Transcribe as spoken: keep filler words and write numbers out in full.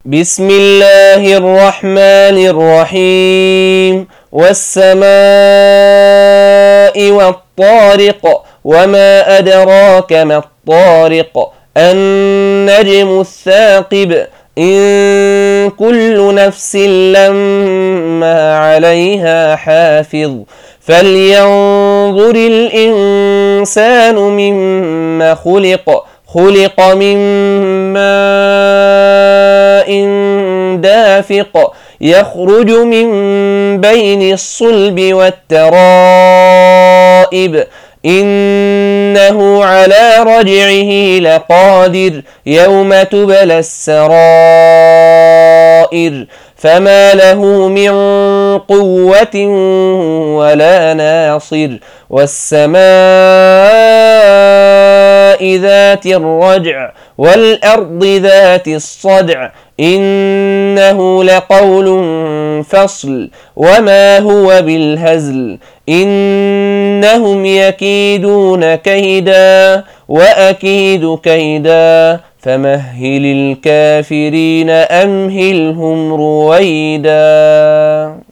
بسم الله الرحمن الرحيم والسماء والطارق وما أدراك ما الطارق النجم الثاقب إن كل نفس لما عليها حافظ فلينظر الإنسان مما خلق خلق من ماء دافق يخرج من بين الصلب والترائب إنه على رجعه لقادر يوم تبلى السرائر فما له من قوة ولا ناصر والسماء ذات الرجع والأرض ذات الصدع إنه لقول فصل وما هو بالهزل إنهم يكيدون كيدا وأكيد كيدا فمهل الكافرين أمهلهم رويدا.